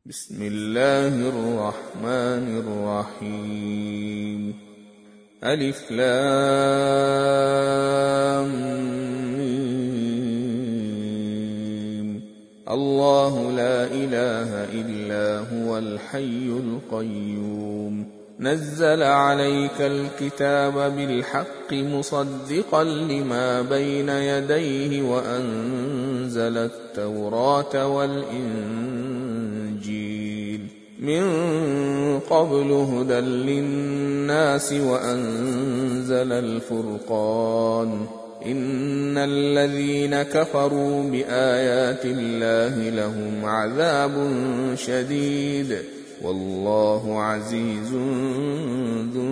بسم الله الرحمن الرحيم. ألف لام ميم. الله لا إله إلا هو الحي القيوم. نزل عليك الكتاب بالحق مصدقا لما بين يديه وأنزل التوراة والإنجيل من قبل هدى للناس وأنزل الفرقان. إن الذين كفروا بآيات الله لهم عذاب شديد والله عزيز ذو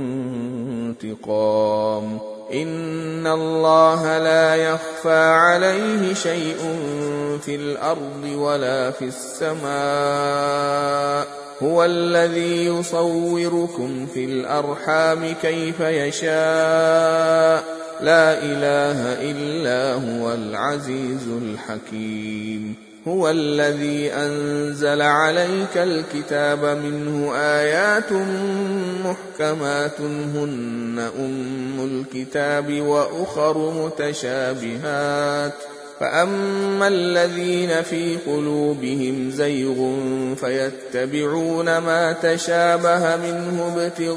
انتقام. إن الله لا يخفى عليه شيء في الأرض ولا في السماء. هو الذي يصوركم في الأرحام كيف يشاء. لا إله إلا هو العزيز الحكيم. هو الذي أنزل عليك الكتاب منه آيات محكمات هن أم الكتاب وأخر متشابهات. فأما الذين في قلوبهم زيغ فيتبعون ما تشابه منه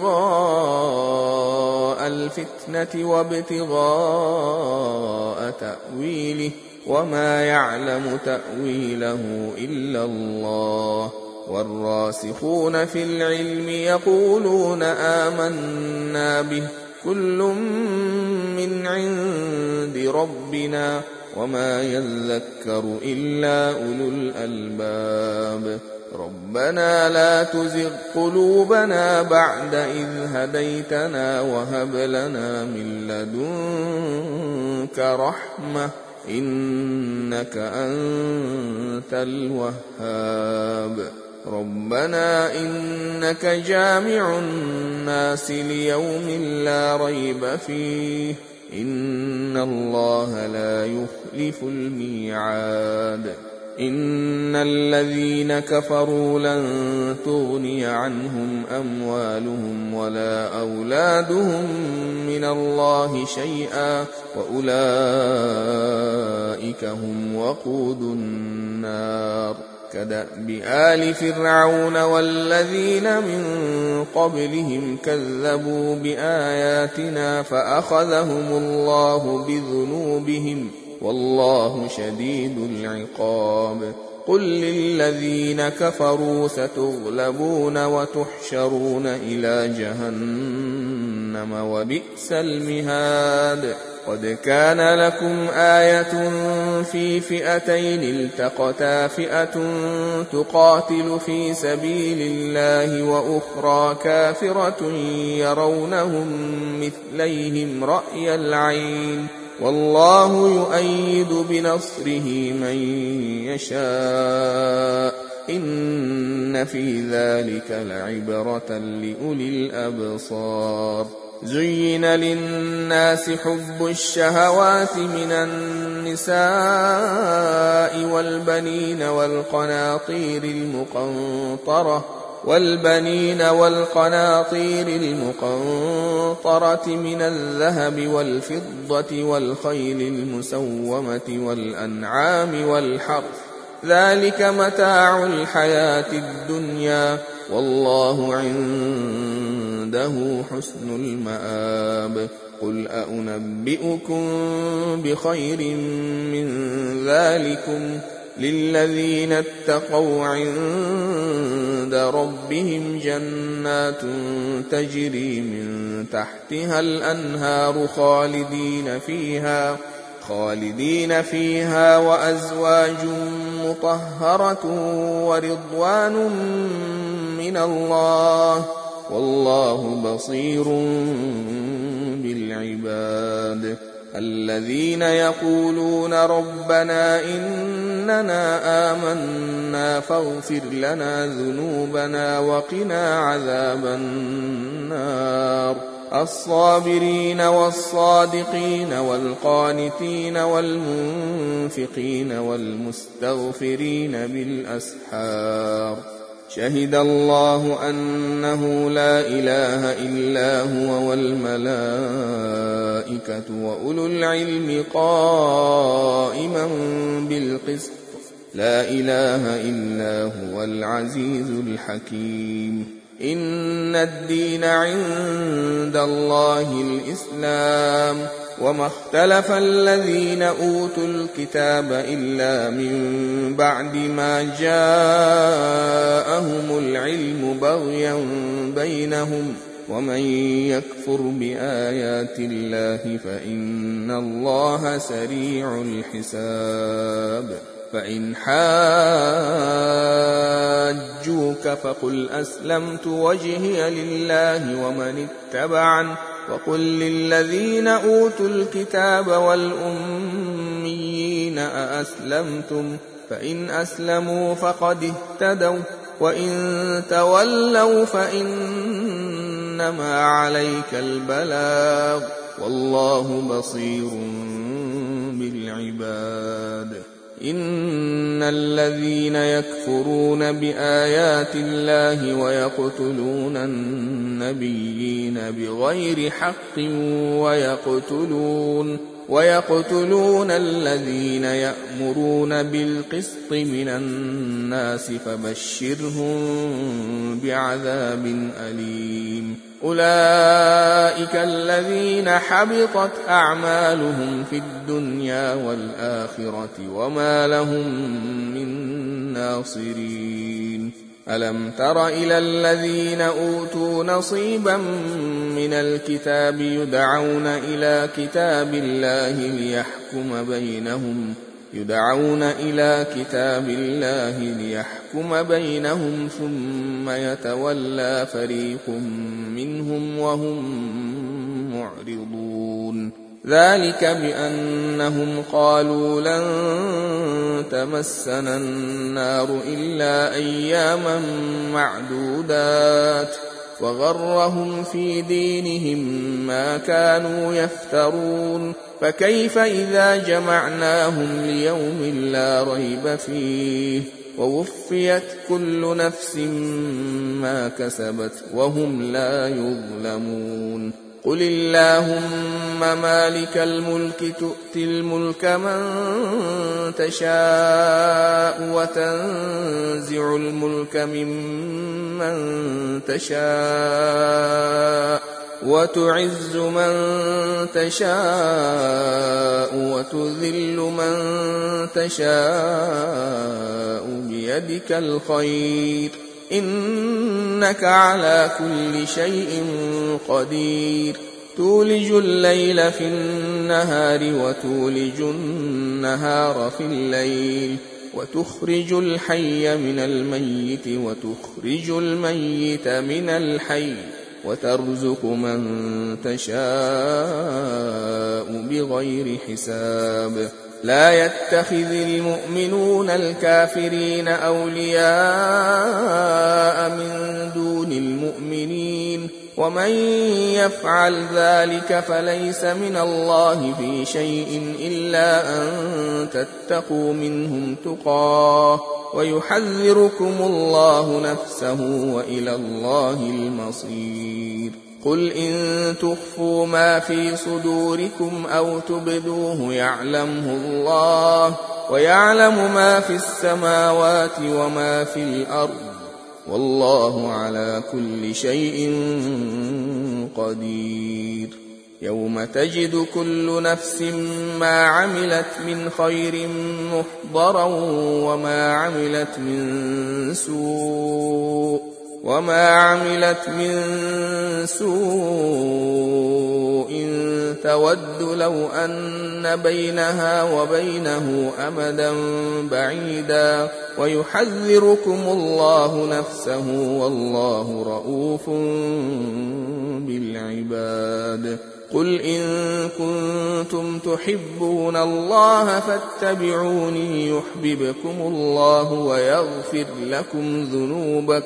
ابتغاء الفتنة وابتغاء تأويله وما يعلم تأويله إلا الله. والراسخون في العلم يقولون آمنا به كل من عند ربنا وما يذكر إلا أولو الألباب. ربنا لا تزغ قلوبنا بعد إذ هديتنا وهب لنا من لدنك رحمة إنك أنت الوهاب. ربنا إنك جامع الناس ليوم لا ريب فيه إن الله لا يخلف الميعاد. إن الذين كفروا لن تغني عنهم أموالهم ولا أولادهم من الله شيئا وأولئك هم وقود النار. كدأب آل فرعون والذين من قبلهم كذبوا بآياتنا فأخذهم الله بذنوبهم والله شديد العقاب. قل للذين كفروا ستغلبون وتحشرون إلى جهنم وبئس المهاد. قد كان لكم آية في فئتين التقتا فئة تقاتل في سبيل الله وأخرى كافرة يرونهم مثليهم رأي العين والله يؤيد بنصره من يشاء. إن في ذلك لعبرة لأولي الأبصار. زين للناس حب الشهوات من النساء والبنين والقناطير المقنطرة من الذهب والفضة والخيل المسومة والأنعام والحرث ذلك متاع الحياة الدنيا والله عنده حسن المآب. قل أنبئكم بخير من ذلكم للذين اتقوا عند ربهم جنات تجري من تحتها الأنهار خالدين فيها وأزواج مطهرة ورضوان من الله والله بصير بالعباد. الذين يقولون ربنا إننا آمنا فاغفر لنا ذنوبنا وقنا عذاب النار. الصابرين والصادقين والقانتين والمنفقين والمستغفرين بالأسحار شهد الله أنه لا إله إلا هو والملائكة وأولو العلم قائما بالقسط لا إله إلا هو العزيز الحكيم إن الدين عند الله الإسلام وما اختلف الذين أوتوا الكتاب إلا من بعد ما جاءهم العلم بغيا بينهم ومن يكفر بآيات الله فإن الله سريع الحساب فإن حاجوك فقل أسلمت وجهي لله ومن اتبعني وقل للذين أوتوا الكتاب والأميين أأسلمتم فإن أسلموا فقد اهتدوا وإن تولوا فإنما عليك البلاغ والله بصير بالعباد إن الذين يكفرون بآيات الله ويقتلون النبيين بغير حق ويقتلون الذين يأمرون بالقسط من الناس فبشرهم بعذاب أليم أولئك الذين حبطت أعمالهم في الدنيا والآخرة وما لهم من ناصرين ألم تر إلى الذين أوتوا نصيبا من الكتاب يدعون إلى كتاب الله ليحكم بينهم ثم يتولى فريق منهم وهم معرضون ذلك بأنهم قالوا لن تمسنا النار إلا أياما معدودات وغرهم في دينهم ما كانوا يفترون فكيف إذا جمعناهم ليوم لا ريب فيه ووفيت كل نفس ما كسبت وهم لا يظلمون قل اللهم مالك الملك تؤتي الملك من تشاء وتنزع الملك ممن تشاء وتعز من تشاء وتذل من تشاء بيدك الخير إنك على كل شيء قدير تولج الليل في النهار وتولج النهار في الليل وتخرج الحي من الميت وتخرج الميت من الحي وترزق من تشاء بغير حساب لا يتخذ المؤمنون الكافرين أولياء من دون المؤمنين ومن يفعل ذلك فليس من الله في شيء إلا أن تتقوا منهم تقاه ويحذركم الله نفسه وإلى الله المصير قل إن تخفوا ما في صدوركم أو تبدوه يعلمه الله ويعلم ما في السماوات وما في الأرض والله على كل شيء قدير يوم تجد كل نفس ما عملت من خير محضرا وما عملت من سوء تود لو أن بينها وبينه أمدا بعيدا ويحذركم الله نفسه والله رؤوف بالعباد قل إن كنتم تحبون الله فاتبعوني يحببكم الله ويغفر لكم ذنوبكم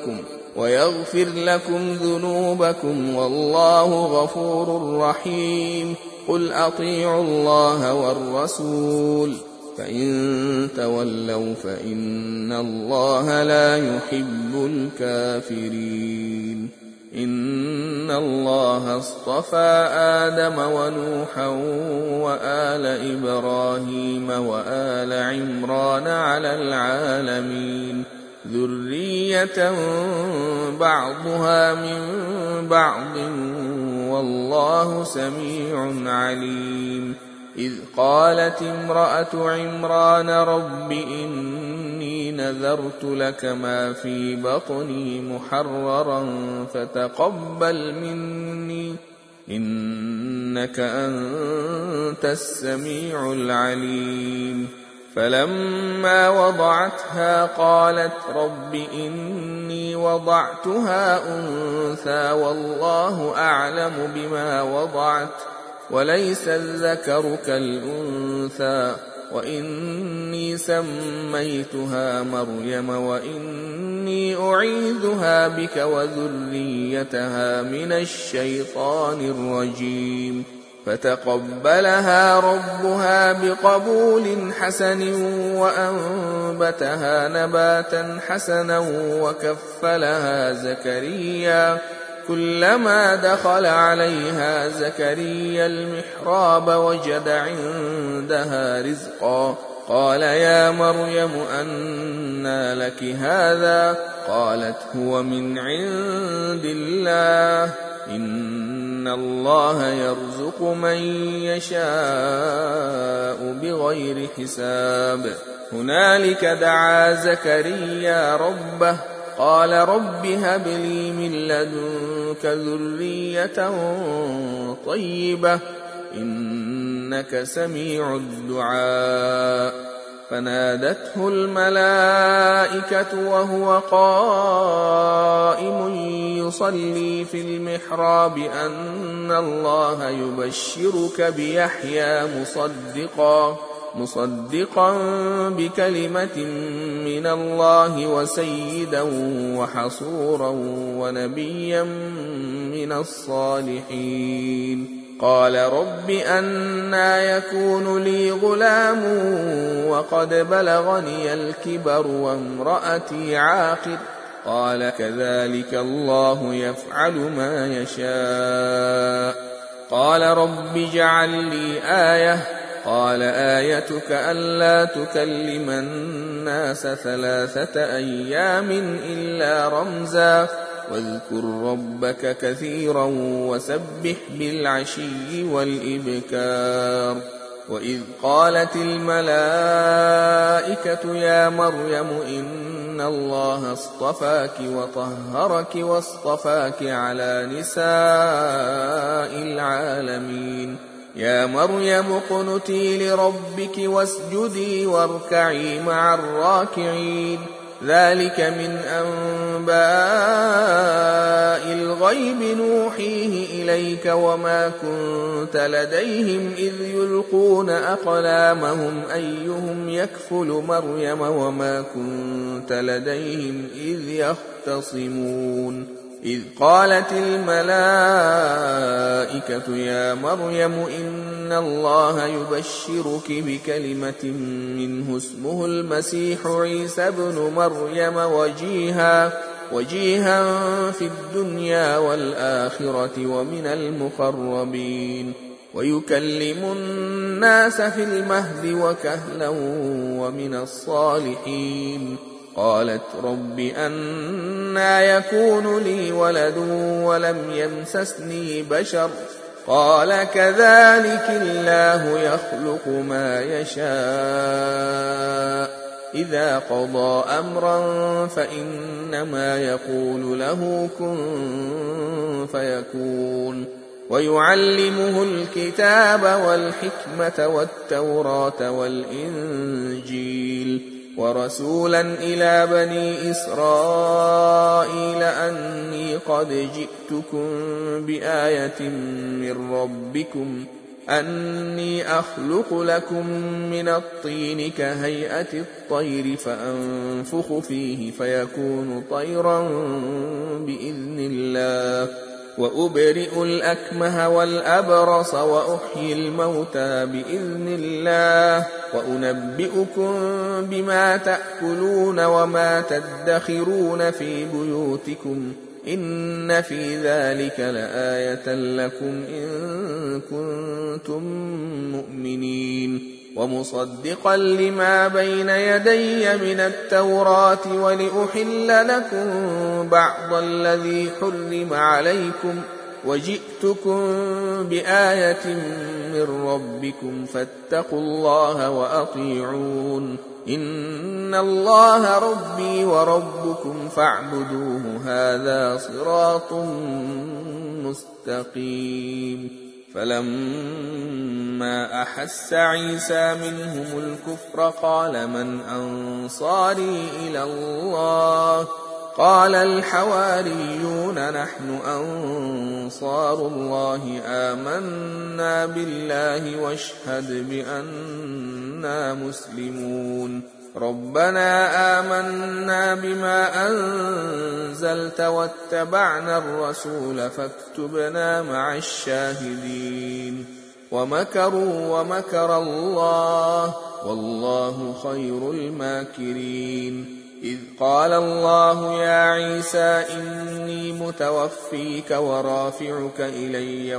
ويغفر لكم ذنوبكم والله غفور رحيم. قل أطيعوا الله والرسول فإن تولوا فإن الله لا يحب الكافرين. إن الله اصطفى آدم ونوحا وآل إبراهيم وآل عمران على العالمين ذرية بعضها من بعض والله سميع عليم. إذ قالت امرأة عمران رب إني نذرت لك ما في بطني محررا فتقبل مني إنك أنت السميع العليم. فلما وضعتها قالت رب إني وضعتها أنثى والله أعلم بما وضعت وليس الذكر كالأنثى وإني سميتها مريم وإني أعيذها بك وذريتها من الشيطان الرجيم. فتقبلها ربها بقبول حسن وأنبتها نباتا حسنا وكفلها زكريا. كلما دخل عليها زكريا المحراب وجد عندها رزقا قال يا مريم أنى لك هذا؟ قالت هو من عند الله إن الله يرزق من يشاء بغير حساب. هنالك دعا زكريا ربه قال رب هب لي من لدنك ذرية طيبة إنك سميع الدعاء. فنادته الملائكة وهو قائم يصلي في المحراب أن الله يبشرك بيحيى مصدقا بكلمة من الله وسيدا وحصورا ونبيا من الصالحين. قال رب أنى يكون لي غلام وقد بلغني الكبر وامرأتي عاقر؟ قال كذلك الله يفعل ما يشاء. قال رب اجعل لي آية. قال آيتك ألا تكلم الناس 3 أيام إلا رمزا واذكر ربك كثيرا وسبح بالعشي والإبكار. وإذ قالت الملائكة يا مريم إن الله اصطفاك وطهرك واصطفاك على نساء العالمين. يا مريم اقنتي لربك واسجدي واركعي مع الراكعين. ذلك من أنباء الغيب نوحيه إليك وما كنت لديهم إذ يلقون أقلامهم أيهم يكفل مريم وما كنت لديهم إذ يختصمون. إذ قالت الملائكة يا مريم إن الله يبشرك بكلمة منه اسمه المسيح عيسى بن مريم وجيها في الدنيا والآخرة ومن المقربين ويكلم الناس في المهد وكهلا ومن الصالحين. قالت رب أنى يكون لي ولد ولم يمسسني بشر؟ قال كذلك الله يخلق ما يشاء إذا قضى أمرا فإنما يقول له كن فيكون. ويعلمه الكتاب والحكمة والتوراة والإنجيل ورسولا إلى بني إسرائيل أني قد جئتكم بآية من ربكم أني أخلق لكم من الطين كهيئة الطير فأنفخ فيه فيكون طيرا بإذن الله، وأبرئ الأكمه والأبرص وأحيي الموتى بإذن الله، وأنبئكم بما تأكلون وما تدخرون في بيوتكم، إن في ذلك لآية لكم إن كنتم مؤمنين. ومصدقا لما بين يدي من التوراة ولأحل لكم بعض الذي حرم عليكم، وجئتكم بآية من ربكم فاتقوا الله وأطيعون، إن الله ربي وربكم فاعبدوه هذا صراط مستقيم. فلما أحس عيسى منهم الكفر قال من أنصاري إلى الله؟ قال الحواريون نحن أنصار الله آمنا بالله واشهد بأننا مسلمون. ربنا آمنا بما أنزلت واتبعنا الرسول فاكتبنا مع الشاهدين. ومكروا ومكر الله والله خير الماكرين. إذ قال الله يا عيسى إني متوفيك ورافعك إلي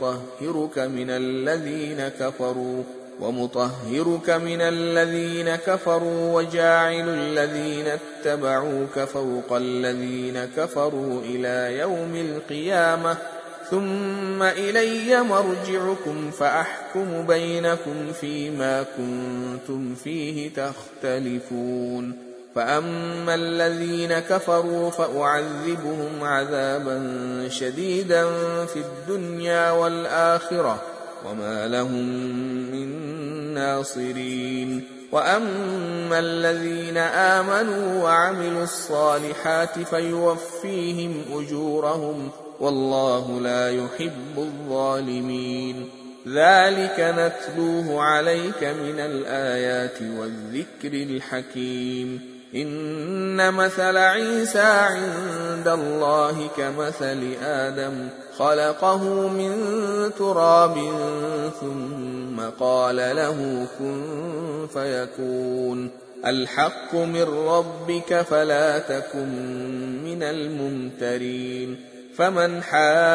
ومطهرك من الذين كفروا وجاعل الذين اتبعوك فوق الذين كفروا إلى يوم القيامة، ثم إلي مرجعكم فأحكم بينكم فيما كنتم فيه تختلفون. فأما الذين كفروا فأعذبهم عذابا شديدا في الدنيا والآخرة وما لهم من ناصرين. وأما الذين آمنوا وعملوا الصالحات فيوفيهم أجورهم والله لا يحب الظالمين. ذلك نتلوه عليك من الآيات والذكر الحكيم. إن مثل عيسى عند الله كمثل آدم خلقه من تراب ثم قال له كن فيكون. الحق من ربك فلا تكن من الممترين. فمن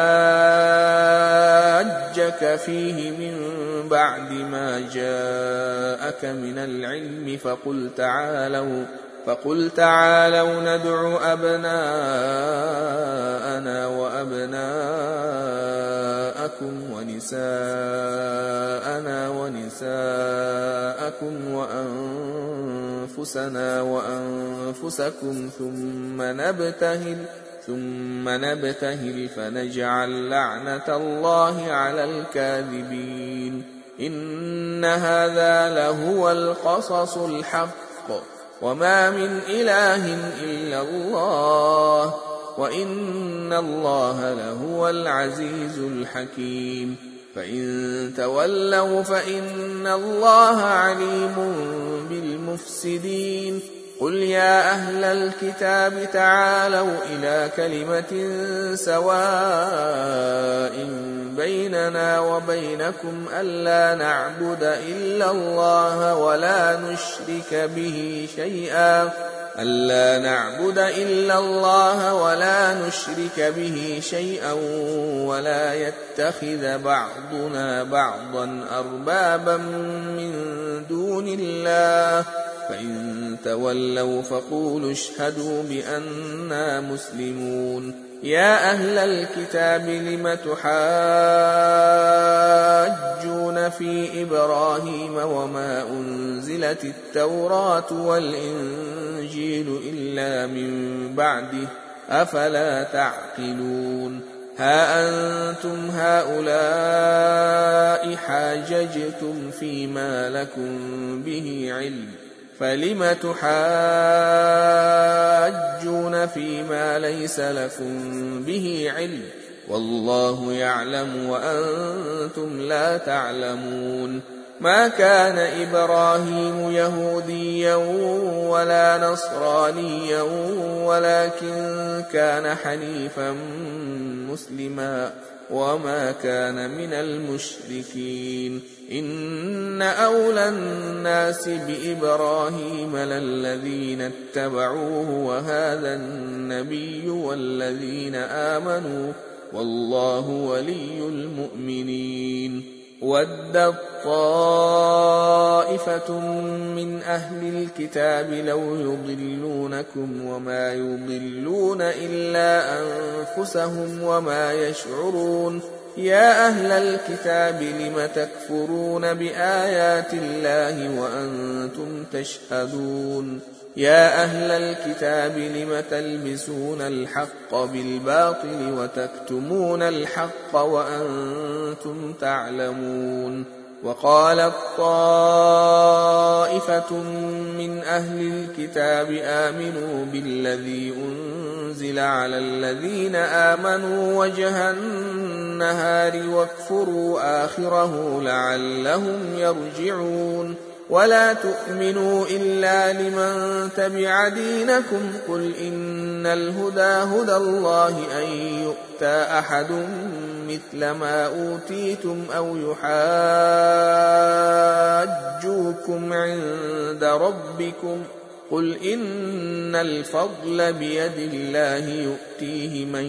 حاجك فيه من بعد ما جاءك من العلم فقل تعالوا ندع أبناءنا وأبناءكم ونساءنا ونساءكم وأنفسنا وأنفسكم ثم نبتهل فنجعل لعنة الله على الكاذبين. إن هذا لهو القصص الحق وما من إله إلا الله وإن الله لهو العزيز الحكيم. فإن تولوا فإن الله عليم بالمفسدين. قل يا أهل الكتاب تعالوا إلى كلمة سواء بيننا وبينكم ألا نعبد إلا الله ولا نشرك به شيئا ولا يتخذ بعضنا بعضا أربابا من دون الله. فإن تولوا فقولوا اشهدوا بأننا مسلمون. يا أهل الكتاب لم تحاجون في إبراهيم وما أنزلت التوراة والإنجيل إلا من بعده أفلا تعقلون. ها أنتم هؤلاء حاججتم فيما لكم به علم فلم تحاجون فيما ليس لكم به علم والله يعلم وأنتم لا تعلمون. ما كان إبراهيم يهوديا ولا نصرانيا ولكن كان حنيفا مسلما وما كان من المشركين. إن أولى الناس بإبراهيم للذين اتبعوه وهذا النبي والذين آمنوا والله ولي المؤمنين. ودت طائفة من أهل الكتاب لو يضلونكم وما يضلون إلا أنفسهم وما يشعرون. يا أهل الكتاب لم تكفرون بآيات الله وأنتم تشهدون. يا أهل الكتاب لم تلبسون الحق بالباطل وتكتمون الحق وأنتم تعلمون. وقالت طائفة من أهل الكتاب آمنوا بالذي أنزل على الذين آمنوا وجه النهار واكفروا آخره لعلهم يرجعون. ولا تؤمنوا إلا لمن تبع دينكم قل إن الهدى هدى الله أن يؤتى أحد مثل ما أوتيتم أو يحاجوكم عند ربكم قل إن الفضل بيد الله يؤتيه من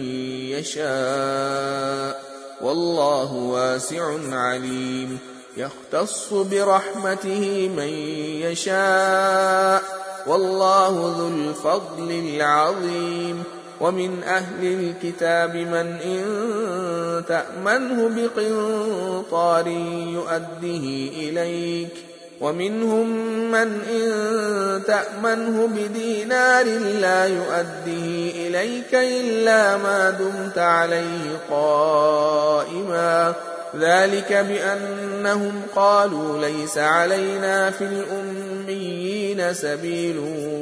يشاء والله واسع عليم. يختص برحمته من يشاء والله ذو الفضل العظيم. ومن أهل الكتاب من إن تأمنه بقنطار يؤده إليك ومنهم من إن تأمنه بدينار لا يؤده إليك إلا ما دمت عليه قائما ذلك بأنهم قالوا ليس علينا في الأميين سبيل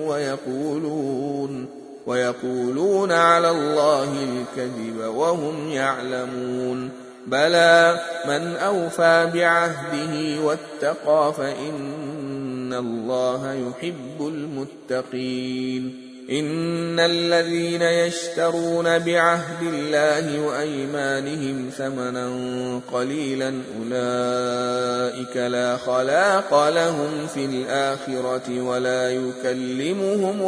ويقولون على الله الكذب وهم يعلمون. بلى من أوفى بعهده واتقى فإن الله يحب المتقين. إن الذين يشترون بعهد الله وأيمانهم ثمنا قليلا أولئك لا خلاق لهم في الآخرة ولا يكلمهم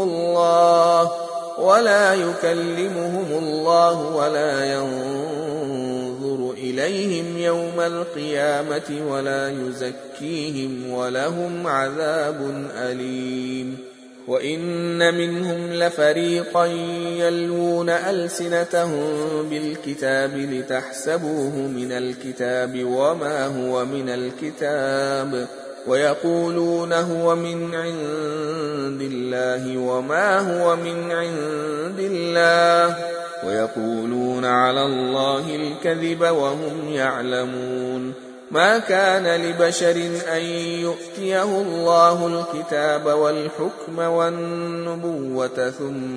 الله ولا ينظر إليهم يوم القيامة ولا يزكيهم ولهم عذاب أليم. وإن منهم لفريقا يلوون ألسنتهم بالكتاب لتحسبوه من الكتاب وما هو من الكتاب ويقولون هو من عند الله وما هو من عند الله ويقولون على الله الكذب وهم يعلمون. ما كان لبشر أن يؤتيه الله الكتاب والحكم والنبوة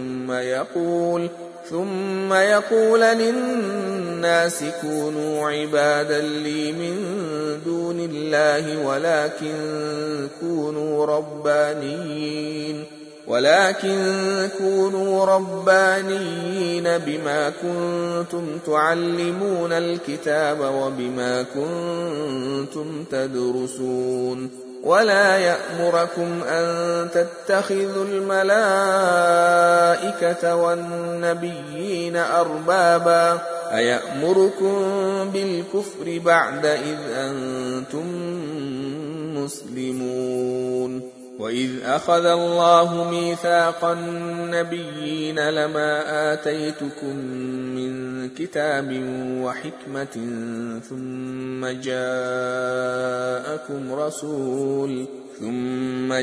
ثم يقول للناس كونوا عبادا لي من دون الله ولكن كونوا ربانيين بما كنتم تعلمون الكتاب وبما كنتم تدرسون. ولا يأمركم أن تتخذوا الملائكة والنبيين أربابا أيأمركم بالكفر بعد إذ أنتم مسلمون. وإذ أخذ الله ميثاق النبيين لما آتيتكم من كتاب وحكمة ثم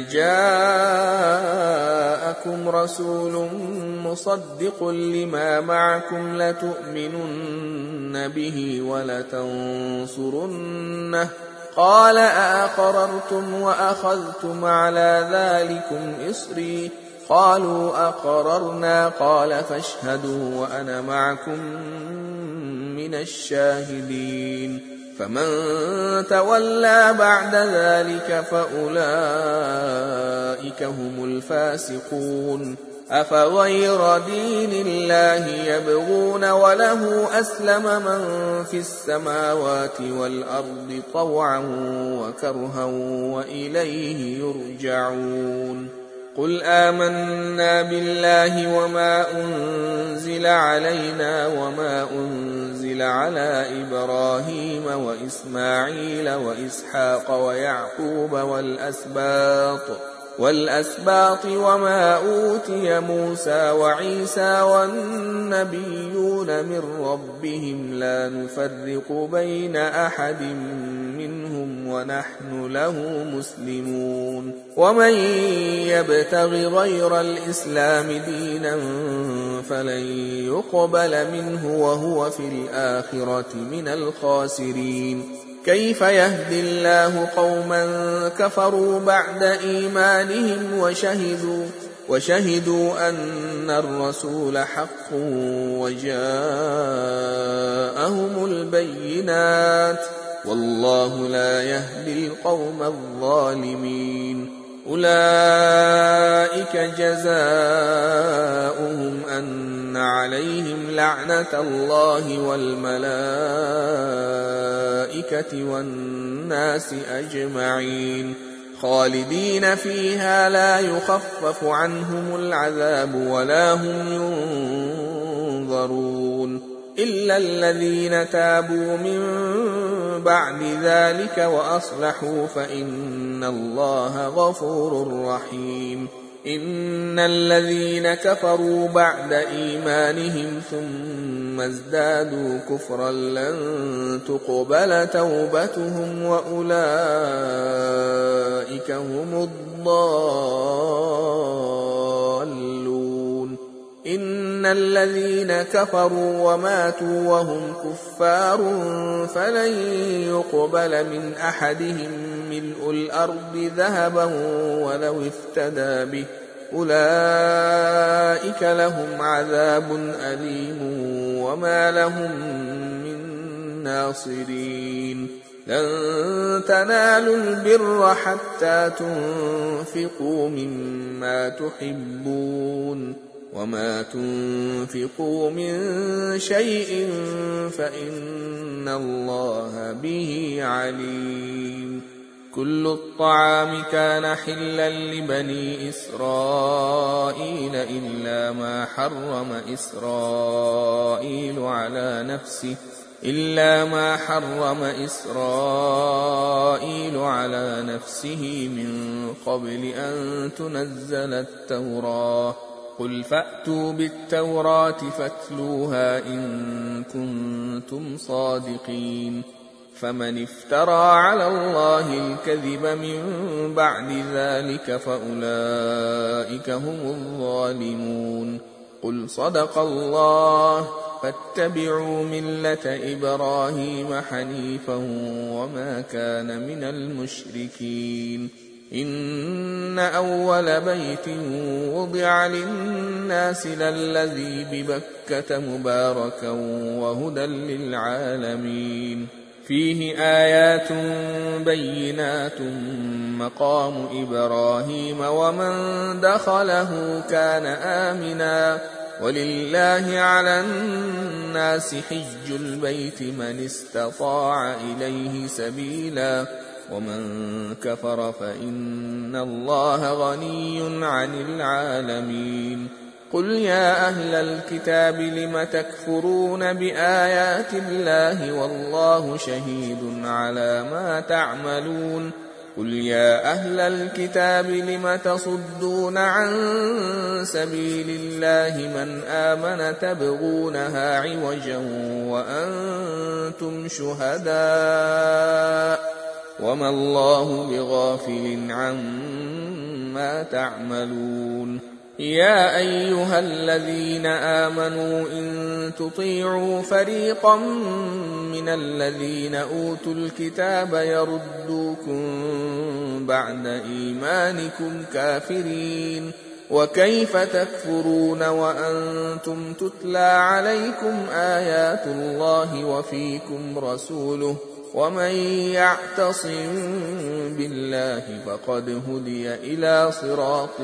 جاءكم رسول مصدق لما معكم لتؤمنن به ولتنصرنه قال أأقررتم وأخذتم على ذلكم إصري قالوا أقررنا قال فاشهدوا وأنا معكم من الشاهدين فمن تولى بعد ذلك فأولئك هم الفاسقون أفغير دين الله يبغون وله أسلم من في السماوات والأرض طوعا وكرها وإليه يرجعون قل آمنا بالله وما أنزل علينا وما أنزل على إبراهيم وإسماعيل وإسحاق ويعقوب والأسباط وما أوتي موسى وعيسى والنبيون من ربهم لا نفرق بين أحد منهم ونحن له مسلمون ومن يبتغ غير الإسلام دينا فلن يقبل منه وهو في الآخرة من الخاسرين كيف يهدي الله قوما كفروا بعد إيمانهم وشهدوا أن الرسول حق وجاءهم البينات والله لا يهدي القوم الظالمين أولئك جزاؤهم أن عليهم لعنة الله والملائكة والناس أجمعين خالدين فيها لا يخفف عنهم العذاب ولا هم ينظرون إلا الذين تابوا من بعد ذلك وأصلحوا فإن الله غفور رحيم إن الذين كفروا بعد إيمانهم ثم ازدادوا كفرا لن تقبل توبتهم وأولئك هم الضالون إن الذين كفروا وماتوا وهم كفار فلن يقبل من أحدهم ملء الأرض ذهبا ولو افتدى به أولئك لهم عذاب أليم وما لهم من ناصرين لن تنالوا البر حتى تنفقوا مما تحبون وما تنفقوا من شيء فإن الله به عليم كل الطعام كان حلا لبني إسرائيل إلا ما حرم إسرائيل على نفسه من قبل أن تنزل التوراة قل فأتوا بالتوراة فاتلوها إن كنتم صادقين فمن افترى على الله الكذب من بعد ذلك فأولئك هم الظالمون قل صدق الله فاتبعوا ملة إبراهيم حنيفا وما كان من المشركين إن أول بيت وضع للناس للذي ببكة مباركا وهدى للعالمين فيه آيات بينات مقام إبراهيم ومن دخله كان آمنا ولله على الناس حج البيت من استطاع إليه سبيلا ومن كفر فإن الله غني عن العالمين قل يا أهل الكتاب لم تكفرون بآيات الله والله شهيد على ما تعملون قل يا أهل الكتاب لم تصدون عن سبيل الله من آمن تبغونها عوجا وأنتم شهداء وما الله بغافل عما تعملون يا أيها الذين آمنوا إن تطيعوا فريقا من الذين أوتوا الكتاب يردوكم بعد إيمانكم كافرين وكيف تكفرون وأنتم تتلى عليكم آيات الله وفيكم رسوله ومن يعتصم بالله فقد هدي إلى صراط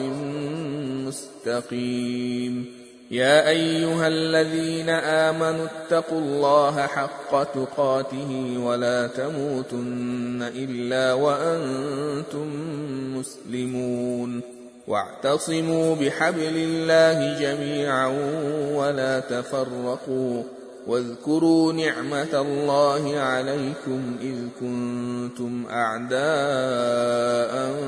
مستقيم يا أيها الذين آمنوا اتقوا الله حق تقاته ولا تموتن إلا وأنتم مسلمون واعتصموا بحبل الله جميعا ولا تفرقوا واذكروا نعمة الله عليكم إذ كنتم أعداء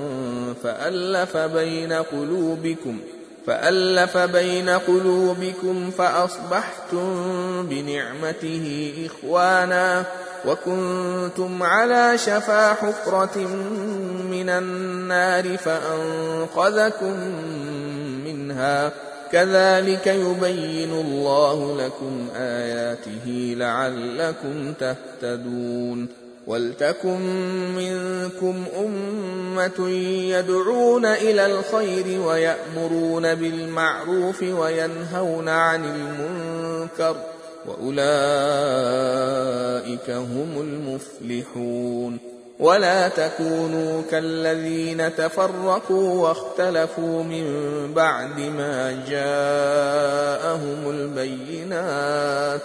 فألف بين قلوبكم فأصبحتم بنعمته إخوانا وكنتم على شفا حفرة من النار فأنقذكم منها كذلك يبين الله لكم آياته لعلكم تهتدون ولتكن منكم أمة يدعون إلى الخير ويأمرون بالمعروف وينهون عن المنكر وأولئك هم المفلحون ولا تكونوا كالذين تفرقوا واختلفوا من بعد ما جاءهم البينات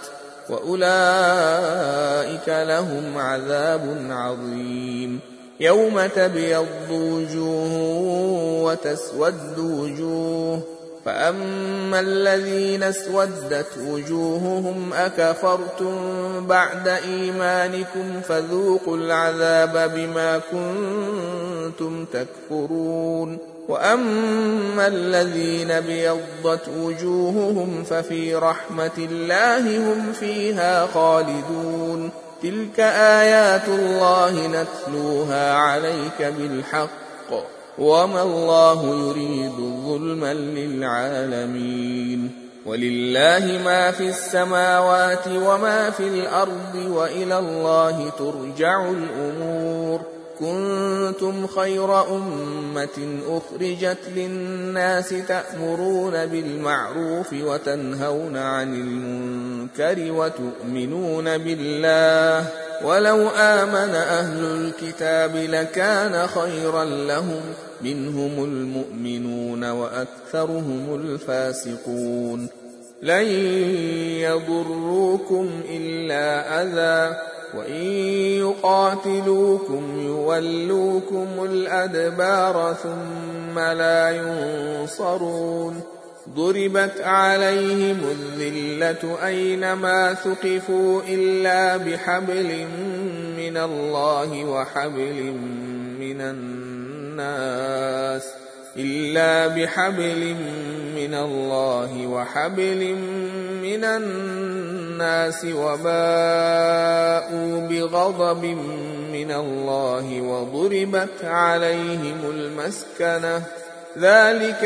وأولئك لهم عذاب عظيم يوم تبيض وجوه وتسود وجوه فأما الذين اسودت وجوههم أكفرتم بعد إيمانكم فذوقوا العذاب بما كنتم تكفرون وأما الذين بيضت وجوههم ففي رحمة الله هم فيها خالدون تلك آيات الله نتلوها عليك بالحق وما الله يريد ظلما للعالمين ولله ما في السماوات وما في الأرض وإلى الله ترجع الأمور كنتم خير أمة أخرجت للناس تأمرون بالمعروف وتنهون عن المنكر وتؤمنون بالله ولو آمن أهل الكتاب لكان خيرا لهم منهم المؤمنون وأكثرهم الفاسقون لن يضروكم إلا أذى وإن يقاتلوكم يولوكم الأدبار ثم لا ينصرون ضربت عليهم الذلة أينما ثقفوا إلا بحبل من الله وحبل من الناس وباءوا بغضب من الله وضربت عليهم المسكنة ذلك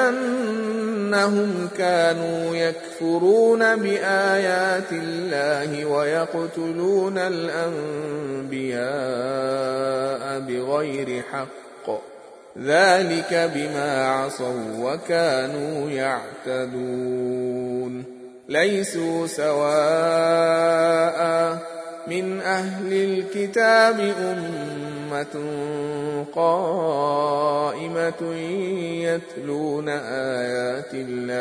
بأنهم كانوا يكفرون بآيات الله ويقتلون الأنبياء بغير حق ذلك بما عصوا وكانوا يعتدون ليسوا سواء من أهل الكتاب أمة قائمة يتلون آيات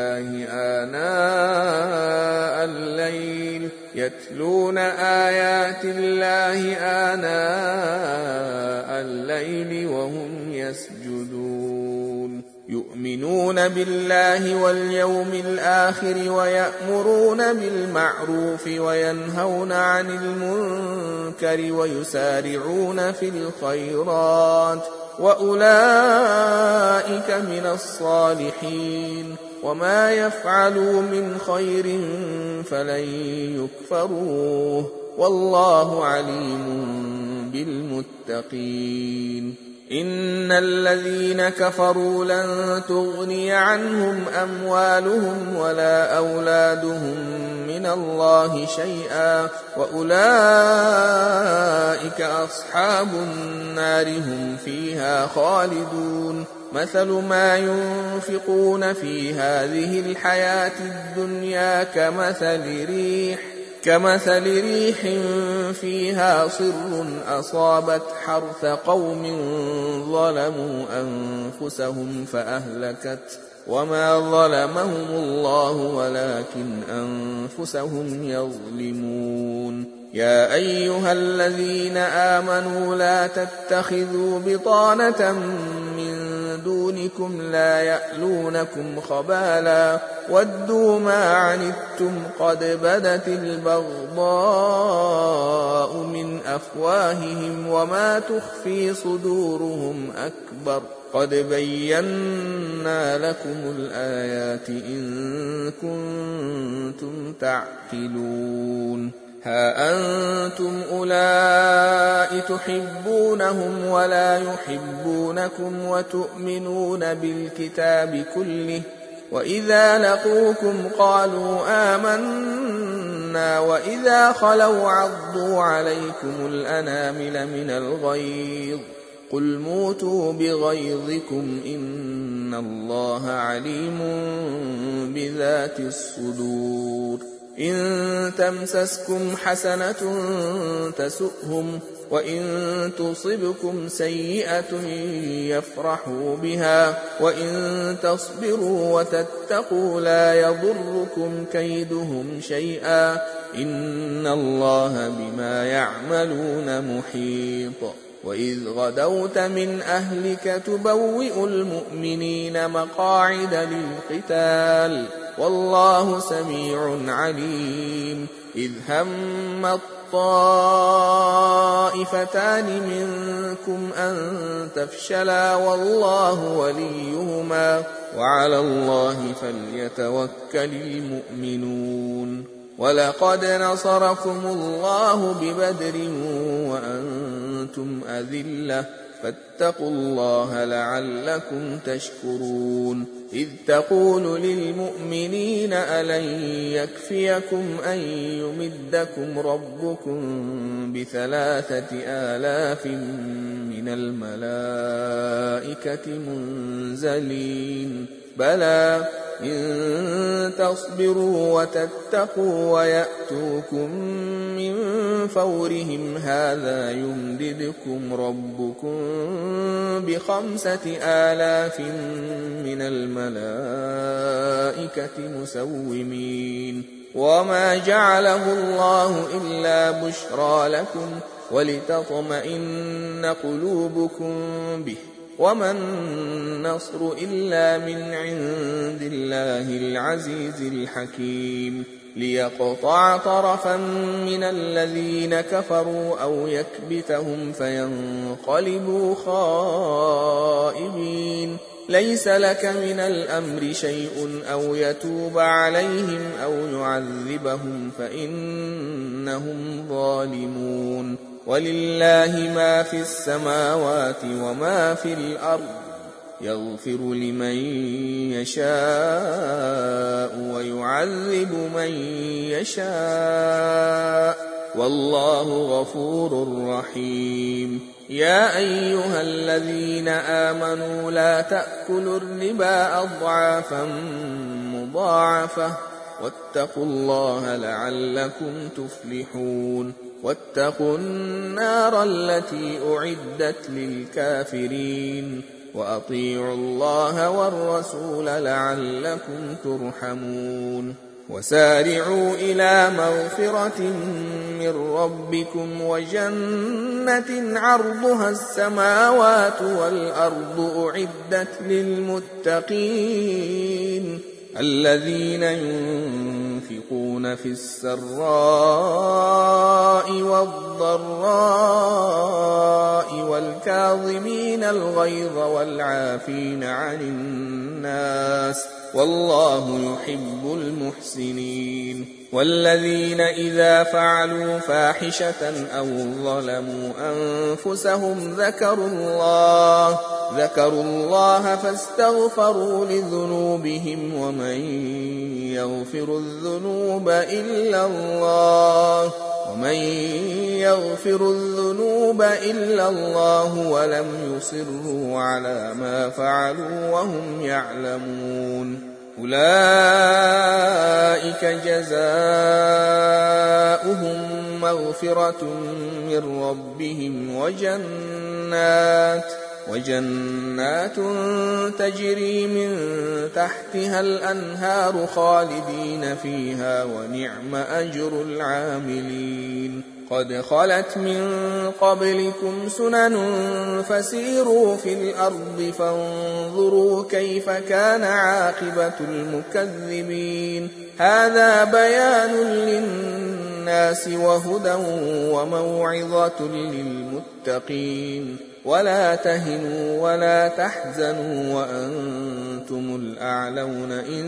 الله آناء الليل وهم يسجدون يؤمنون بالله واليوم الآخر ويأمرون بالمعروف وينهون عن المنكر ويسارعون في الخيرات وأولئك من الصالحين وما يفعلوا من خير فلن يكفروه والله عليم بالمتقين إن الذين كفروا لن تغني عنهم أموالهم ولا أولادهم من الله شيئا وأولئك أصحاب النار هم فيها خالدون مثل ما ينفقون في هذه الحياة الدنيا كمثل ريح فيها صر أصابت حرث قوم ظلموا أنفسهم فأهلكت وما ظلمهم الله ولكن أنفسهم يظلمون يا أيها الذين آمنوا لا تتخذوا بطانة من دونكم لا يألونكم خبالا ودوا ما عنتم قد بدت البغضاء من أفواههم وما تخفي صدورهم أكبر قد بينا لكم الآيات إن كنتم تعقلون ها أنتم أولئك تحبونهم ولا يحبونكم وتؤمنون بالكتاب كله وإذا لقوكم قالوا آمنا وإذا خلوا عضوا عليكم الأنامل من الغيظ قل موتوا بغيظكم إن الله عليم بذات الصدور إن تمسسكم حسنة تسؤهم وإن تصبكم سيئة يفرحوا بها وإن تصبروا وتتقوا لا يضركم كيدهم شيئا إن الله بما يعملون محيط وإذ غدوت من أهلك تبوئ المؤمنين مقاعد للقتال والله سميع عليم إذ هم الطائفتان منكم أن تفشلا والله وليهما وعلى الله فليتوكل المؤمنون ولقد نصركم الله ببدر وأنتم أذلة فاتقوا الله لعلكم تشكرون إذ تقول للمؤمنين ألن يكفيكم أن يمدكم ربكم ب3,000 من الملائكة منزلين بلى إن تصبروا وتتقوا ويأتوكم من فورهم هذا يمددكم ربكم ب5,000 من الملائكة مسومين وما جعله الله إلا بشرى لكم ولتطمئن قلوبكم به وما النصر إلا من عند الله العزيز الحكيم ليقطع طرفا من الذين كفروا أو يكبتهم فينقلبوا خائبين ليس لك من الأمر شيء أو يتوب عليهم أو يعذبهم فإنهم ظالمون ولله ما في السماوات وما في الأرض يغفر لمن يشاء ويعذب من يشاء والله غفور رحيم يا أيها الذين آمنوا لا تأكلوا الربا أضعافا مضاعفة واتقوا الله لعلكم تفلحون واتقوا النار التي أعدت للكافرين وأطيعوا الله والرسول لعلكم ترحمون وسارعوا إلى مغفرة من ربكم وجنة عرضها السماوات والأرض أعدت للمتقين الذين ينفقون في السراء والضراء والكاظمين الغيظ والعافين عن الناس والله يحب المحسنين والذين إذا فعلوا فاحشة أو ظلموا أنفسهم ذكروا الله فاستغفروا لذنوبهم ومن يغفر الذنوب إلا الله ومن يغفر الذنوب إلا الله ولم يصروا على ما فعلوا وهم يعلمون أولئك جزاؤهم مغفرة من ربهم وجنات تجري من تحتها الأنهار خالدين فيها ونعم أجر العاملين قد خلت من قبلكم سنن فسيروا في الأرض فانظروا كيف كان عاقبة المكذبين هذا بيان للناس وهدى وموعظة للمتقين ولا تهنوا ولا تحزنوا وأنتم الأعلون إن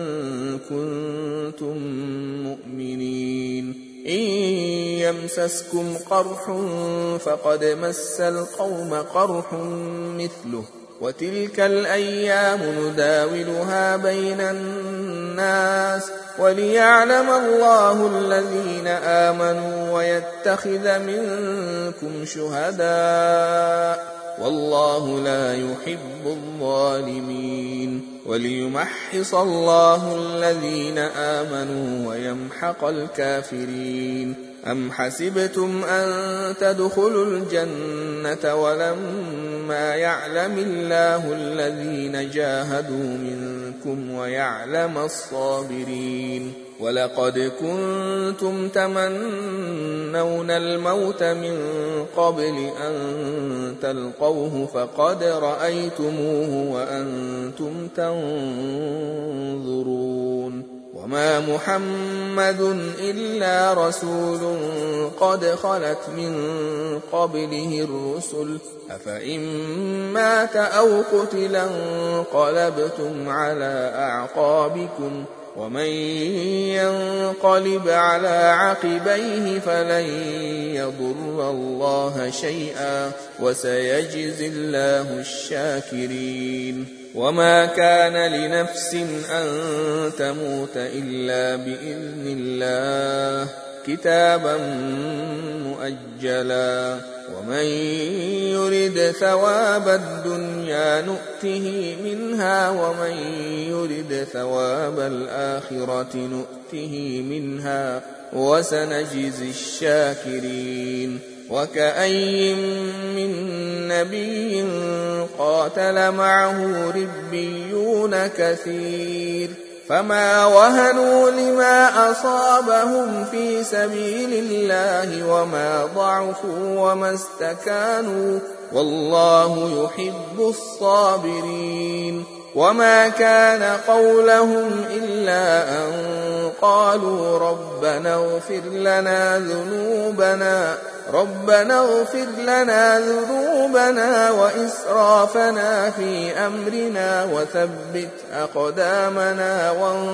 كنتم مؤمنين إن يمسسكم قرح فقد مس القوم قرح مثله وتلك الأيام نداولها بين الناس وليعلم الله الذين آمنوا ويتخذ منكم شهداء والله لا يحب الظالمين وليمحص الله الذين آمنوا ويمحق الكافرين أم حسبتم أن تدخلوا الجنة ولما يعلم الله الذين جاهدوا منكم ويعلم الصابرين ولقد كنتم تمنون الموت من قبل أن تلقوه فقد رأيتموه وأنتم تنظرون وما محمد إلا رسول قد خلت من قبله الرسل أفإن مات أو قتلا انقلبتم على أعقابكم ومن ينقلب على عقبيه فلن يضر الله شيئا وسيجزي الله الشاكرين وما كان لنفس أن تموت إلا بإذن الله كتابا مؤجلا ومن يرد ثواب الدنيا نؤته منها ومن يرد ثواب الآخرة نؤته منها وسنجزي الشاكرين وكأي من نبي قاتل معه ربيون كثير فما وهنوا لما أصابهم في سبيل الله وما ضعفوا وما استكانوا والله يحب الصابرين وما كان قولهم إلا أن قالوا ربنا اغفر لنا ذنوبنا وإسرافنا في أمرنا وثبت أقدامنا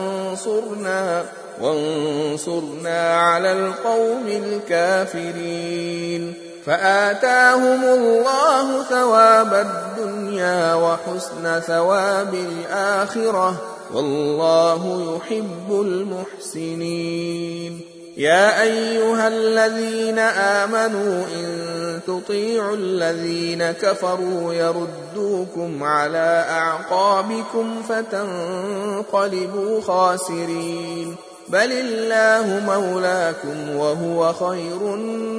وانصرنا على القوم الكافرين فآتاهم الله ثواب الدنيا وحسن ثواب الآخرة والله يحب المحسنين يا أيها الذين آمنوا إن تطيعوا الذين كفروا يردوكم على أعقابكم فتنقلبوا خاسرين بل الله مولاكم وهو خير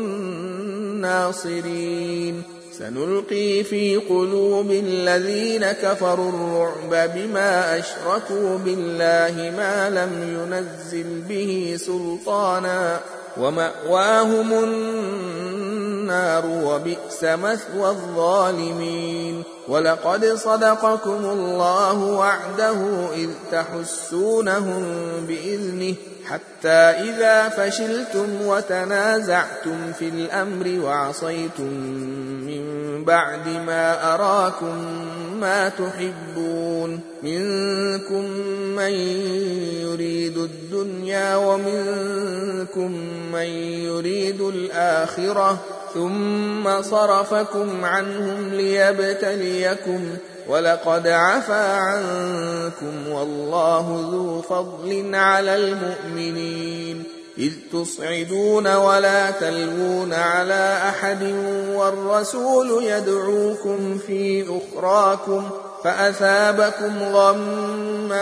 الناصرين سنلقي في قلوب الذين كفروا الرعب بما أشركوا بالله ما لم ينزل به سلطانا ومأواهم النار وبئس مثوى الظالمين ولقد صدقكم الله وعده إذ تحسونهم بإذنه حتى إذا فشلتم وتنازعتم في الأمر وعصيتم من بعد ما أراكم ما تحبون منكم من يريد الدنيا ومنكم من يريد الآخرة ثم صرفكم عنهم ليبتليكم ولقد عفا عنكم والله ذو فضل على المؤمنين إذ تصعدون ولا تلوون على أحد والرسول يدعوكم في أخراكم فأثابكم غما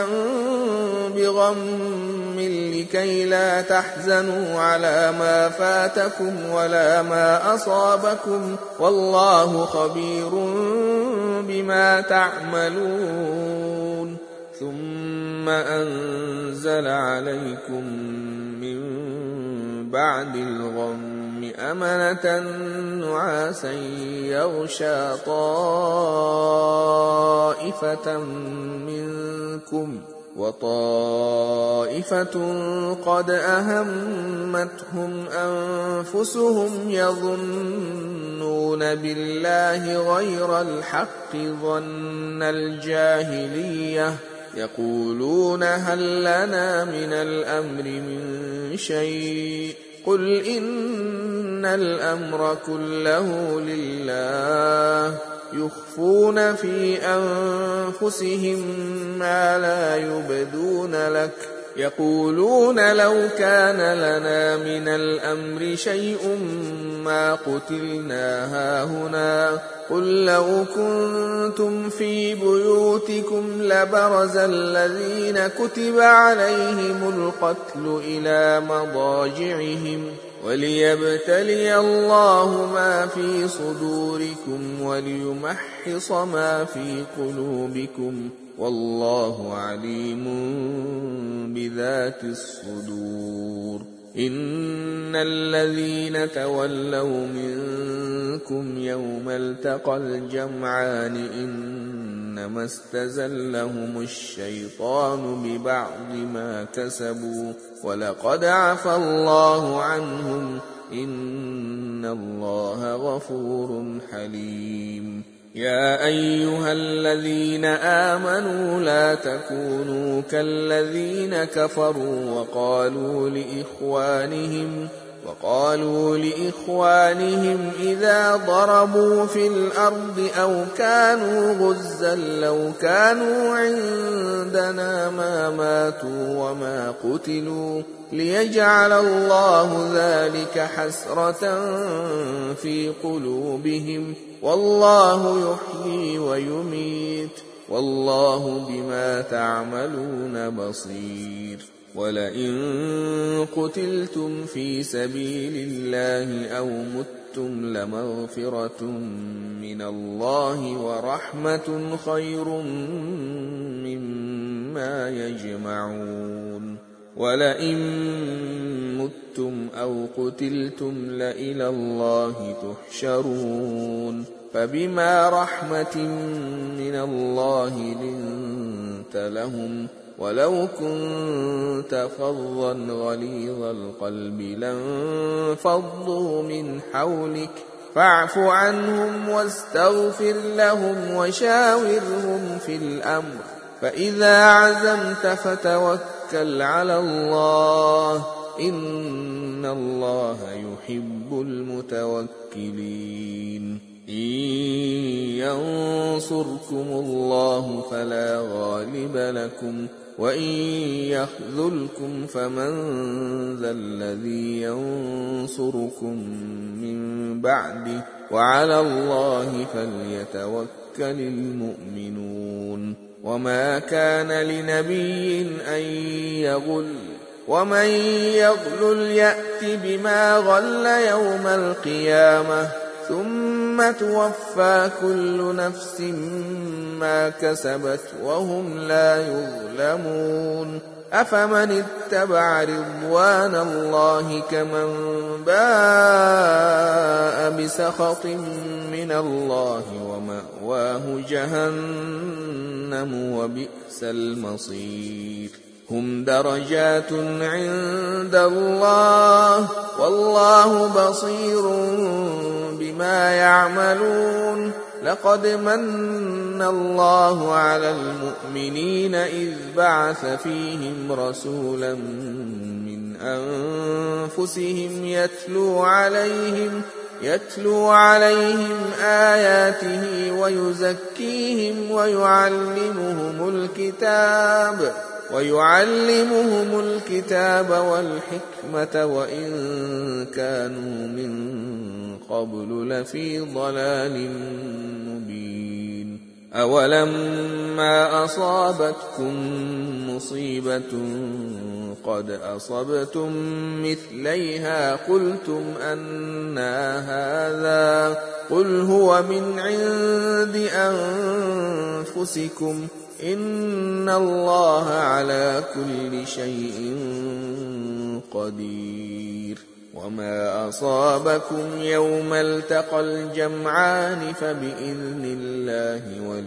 بغم لكي لا تحزنوا على ما فاتكم ولا ما أصابكم والله خبير بما تعملون ثم أنزل عليكم من بعد الغم أمنة نعاسا يغشى طائفة منكم وطائفة قد أهمتهم أنفسهم يظنون بالله غير الحق ظن الجاهلية يقولون هل لنا من الأمر من شيء قل إن الأمر كله لله يخفون في أنفسهم ما لا يبدون لك يقولون لو كان لنا من الأمر شيء ما قتلنا هاهنا قل لو كنتم في بيوتكم لبرز الذين كتب عليهم القتل إلى مضاجعهم وليبتلي الله ما في صدوركم وليمحص ما في قلوبكم والله عليم بذات الصدور إن الذين تولوا منكم يوم التقى الجمعان إنما استزلهم الشيطان ببعض ما كسبوا ولقد عفى الله عنهم إن الله غفور حليم يا أيها الذين آمنوا لا تكونوا كالذين كفروا وقالوا لإخوانهم إذا ضربوا في الأرض أو كانوا غزا لو كانوا عندنا ما ماتوا وما قتلوا ليجعل الله ذلك حسرة في قلوبهم والله يحيي ويميت والله بما تعملون بصير ولئن قتلتم في سبيل الله أو متم لمغفرة من الله ورحمة خير مما يجمعون ولئن متم أو قتلتم لإلى الله تحشرون فبما رحمة من الله لنت لهم ولو كنت فظا غليظ القلب لانفضوا من حولك فاعف عنهم واستغفر لهم وشاورهم في الأمر فإذا عزمت فتوكل على الله إن الله يحب المتوكلين إن ينصركم الله فلا غالب لكم وإن يخذلكم فمن ذا الذي ينصركم من بعده وعلى الله فليتوكل المؤمنون وما كان لنبي أن يغل ومن يغلل يأت بما غل يوم القيامة ثم توفى كل نفس ما كسبت وهم لا يظلمون أفمن اتبع رضوان الله كمن باء بسخط من الله ومأواه جهنم وبئس المصير هم درجات عند الله والله بصير بما يعملون لقد من الله على المؤمنين إذ بعث فيهم رسولا من أنفسهم يتلو عليهم آياته ويزكيهم ويعلمهم الكتاب ويعلمهم الكتاب والحكمة وإن كانوا من قبل لفي ضلال مبين. أولما أصابتكم مصيبة قد أصبتم مثليها قلتم أنى هذا قل هو من عند أنفسكم إن الله على كل شيء قدير. وما أصابكم يوم التقى الجمعان فبإذن الله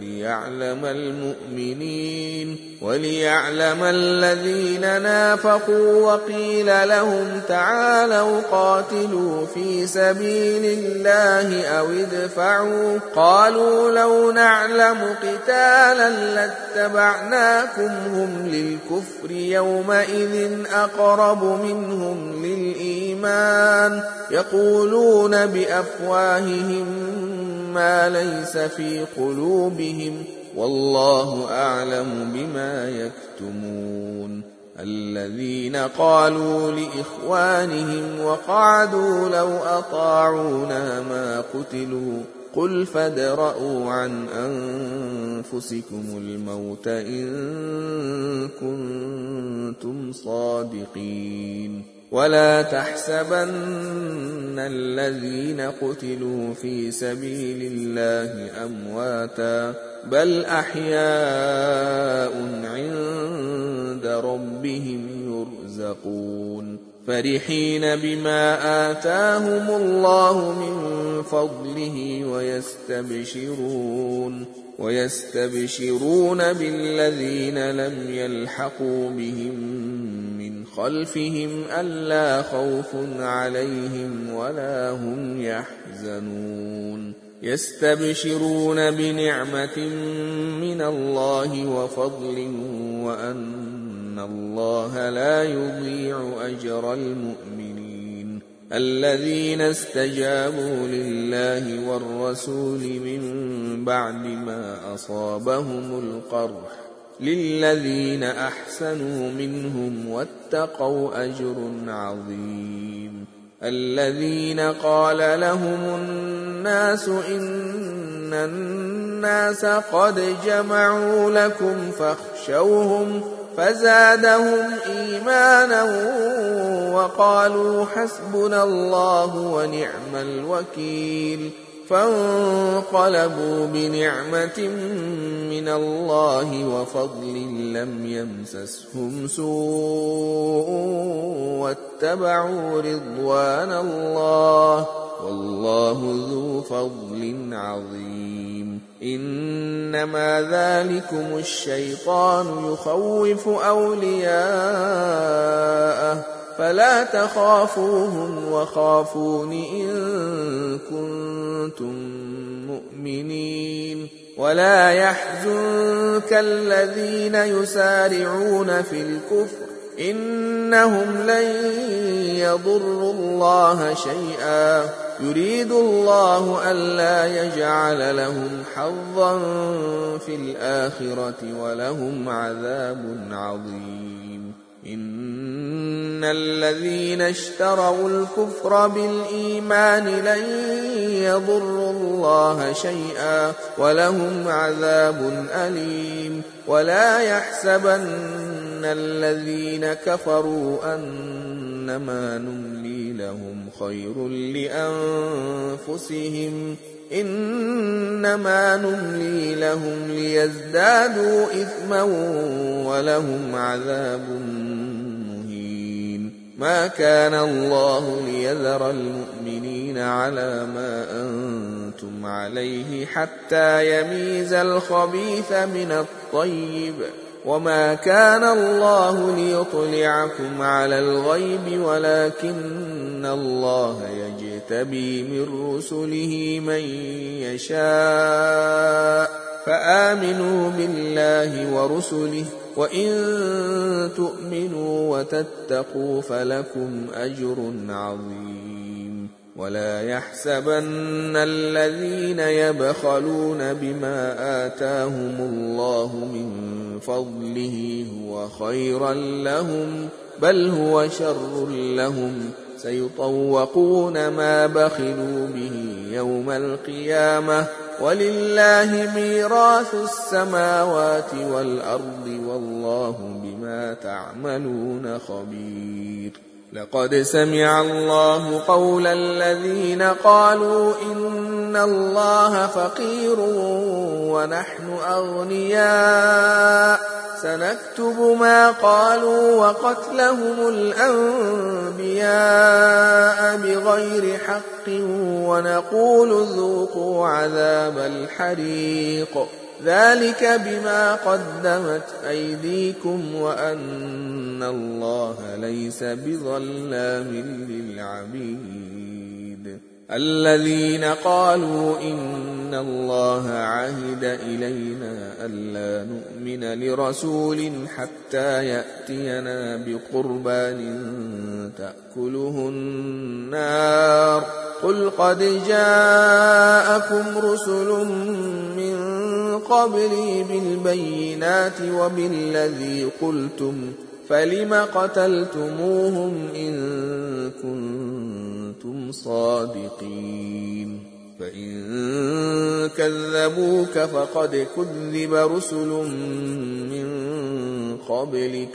وليعلم الذين نافقوا وقيل لهم تعالوا قاتلوا في سبيل الله أو ادفعوا قالوا لو نعلم قتالا لاتبعناكم هم للكفر يومئذ أقرب منهم للإيمان يقولون بأفواههم ما ليس في قلوبهم والله أعلم بما يكتمون. الذين قالوا لإخوانهم وقعدوا لو أطاعونا ما قتلوا قل فادرءوا عن أنفسكم الموت إن كنتم صادقين. ولا تحسبن الذين قتلوا في سبيل الله أمواتا بل أحياء عند ربهم يرزقون فرحين بما آتاهم الله من فضله ويستبشرون بالذين لم يلحقوا بهم من خلفهم ألا خوف عليهم ولا هم يحزنون يستبشرون بنعمة من الله وفضل وأن الله لا يضيع أجر المؤمنين. الذين استجابوا لله والرسول من بعد ما أصابهم القرح للذين أحسنوا منهم واتقوا أجر عظيم. الذين قال لهم الناس إن الناس قد جمعوا لكم فاخشوهم فزادهم إيمانا وقالوا حسبنا الله ونعم الوكيل فانقلبوا بنعمة من الله وفضل لم يمسسهم سوء واتبعوا رضوان الله والله ذو فضل عظيم. إنما ذلكم الشيطان يخوف أولياءه فلا تخافوهم وخافون إن كنتم مؤمنين. ولا يحزنك الذين يسارعون في الكفر إنهم لن يضروا الله شيئا يريد الله ألا يجعل لهم حظا في الآخرة ولهم عذاب عظيم. إن الذين اشتروا الكفر بالإيمان لن يضروا الله شيئا ولهم عذاب أليم. ولا يحسبن الذين كفروا أنما نملي لهم خير لأنفسهم إنما نملي لهم ليزدادوا إثما ولهم عذاب مهين. ما كان الله ليذر المؤمنين على ما أنتم عليه حتى يميز الخبيث من الطيب وما كان الله ليطلعكم على الغيب ولكن الله يجتبي من رسله من يشاء فآمنوا بالله ورسله وإن تؤمنوا وتتقوا فلكم أجر عظيم. ولا يحسبن الذين يبخلون بما آتاهم الله من فضله هو خيرا لهم بل هو شر لهم سيطوقون ما بخلوا به يوم القيامة ولله ميراث السماوات والأرض والله بما تعملون خبير. لقد سمع الله قول الذين قالوا إن الله فقير ونحن أغنياء سنكتب ما قالوا وقتلهم الأنبياء بغير حق ونقول ذوقوا عذاب الحريق ذلك بما قدمت أيديكم وأن الله ليس بظلام للعبيد. الذين قالوا إن الله عهد إلينا ألا نؤمن لرسول حتى يأتينا بقربان تأكله النار قل قد جاءكم رسل من قبلي بالبينات وبالذي قلتم فلم قتلتموهم إن كنتم صادقين فإن كذبوك فقد كذب رسل من قبلك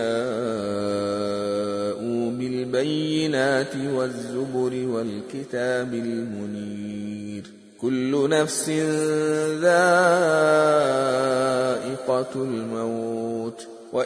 جاءوا بالبينات والزبر والكتاب المنير كل نفس ذائقة الموت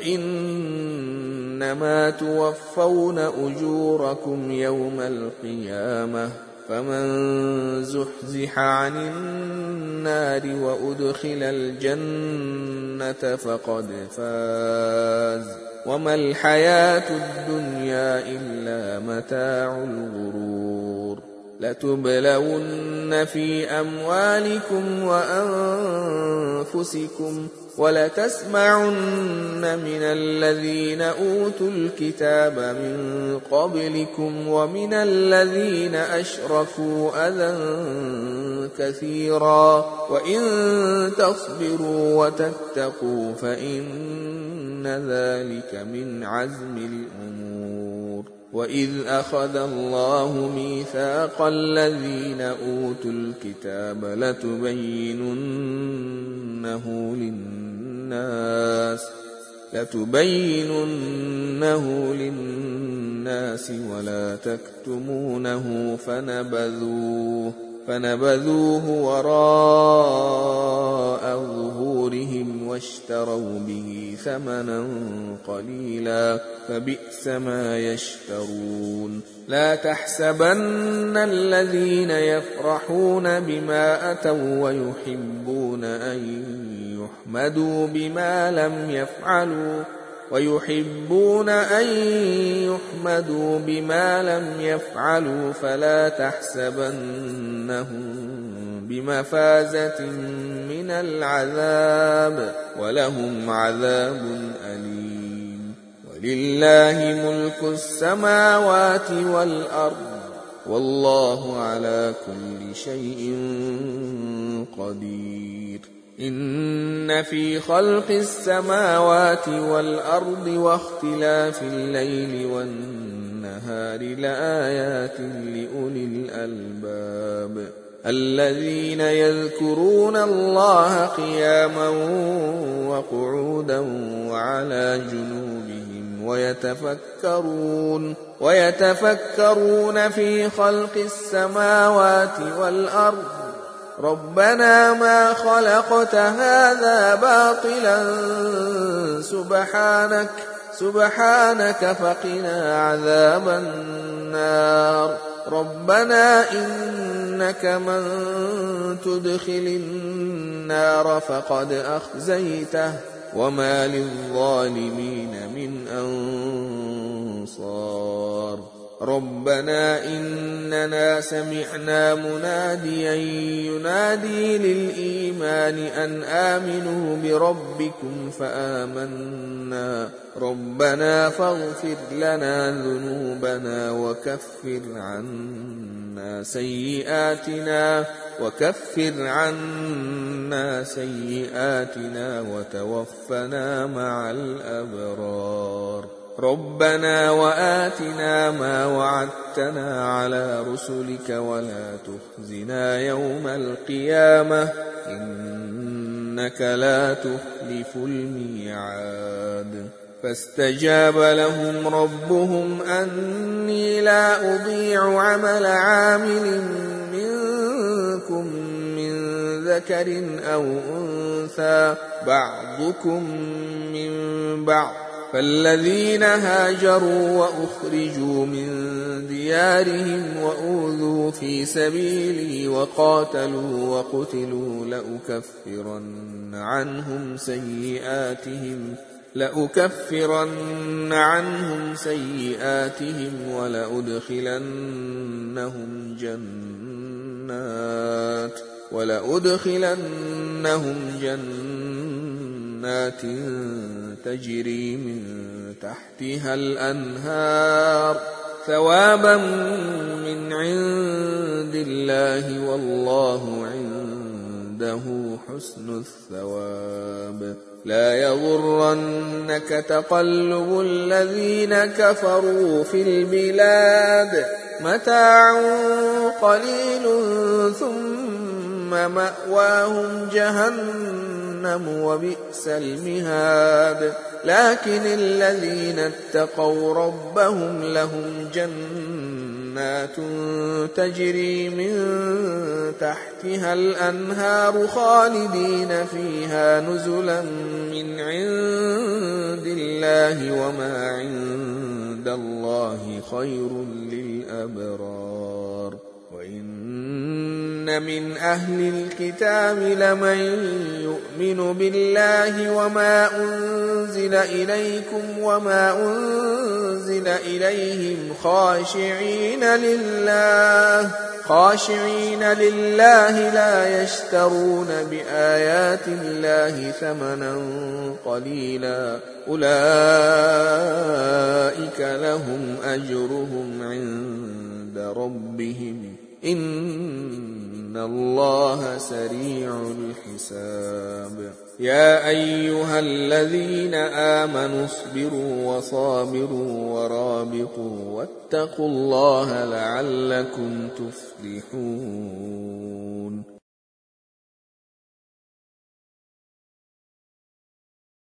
وإنما توفون أجوركم يوم القيامة فمن زحزح عن النار وأدخل الجنة فقد فاز وما الحياة الدنيا إلا متاع الغرور. لتبلون في أموالكم وأنفسكم ولتسمعن من الذين أوتوا الكتاب من قبلكم ومن الذين أشركوا أذى كثيرا وإن تصبروا وتتقوا فإن ذلك من عزم الأمور. وإذ أخذ الله ميثاق الذين أوتوا الكتاب لتبيننه للناس ولا تكتمونه فنبذوه وراء ظهورهم واشتروا به ثمنا قليلا فبئس ما يشترون. لا تحسبن الذين يفرحون بما أتوا ويحبون أن يحمدوا بما لم يفعلوا فلا تحسبنهم بمفازة من العذاب ولهم عذاب أليم. ولله ملك السماوات والأرض والله على كل شيء قدير. إن في خلق السماوات والأرض واختلاف الليل والنهار لآيات لأولي الألباب الذين يذكرون الله قياما وقعودا وعلى جنوبهم ويتفكرون في خلق السماوات والأرض ربنا ما خلقت هذا باطلا سبحانك فقنا عذاب النار. ربنا إنك من تدخل النار فقد أخزيته وما للظالمين من أنصار. ربنا إننا سمعنا مناديا ينادي للإيمان أن آمنوا بربكم فآمنا ربنا فاغفر لنا ذنوبنا وكفر عنا سيئاتنا وتوفنا مع الأبرار ربنا وآتنا ما وعدتنا على رسلك ولا تخزنا يوم القيامة إنك لا تخلف الميعاد فاستجاب لهم ربهم أني لا أضيع عمل عامل منكم من ذكر أو أنثى بعضكم من بعض فالذين هاجروا وأخرجوا من ديارهم وأوذوا في سبيلي وقاتلوا وقتلوا لأكفرن عنهم سيئاتهم ولأدخلنهم جنات تجري من تحتها الأنهار ثوابا من عند الله والله عنده حسن الثواب لا يغرنك تقلب الذين كفروا في البلاد متاع قليل ثم مأواهم جهنم وبئس المهاد لكن الذين اتقوا ربهم لهم جنات تجري من تحتها الأنهار خالدين فيها نزلا من عند الله وما عند الله خير للأبرار وإن من أهل الكتاب لمن يؤمن بالله وما أنزل إليكم وما أنزل إليهم خاشعين لله لا يشترون بآيات الله ثمنا قليلا أولئك لهم أجرهم عند ربهم إن الله سريع الحساب يا أيها الذين آمنوا اصبروا وصابروا ورابطوا واتقوا الله لعلكم تفلحون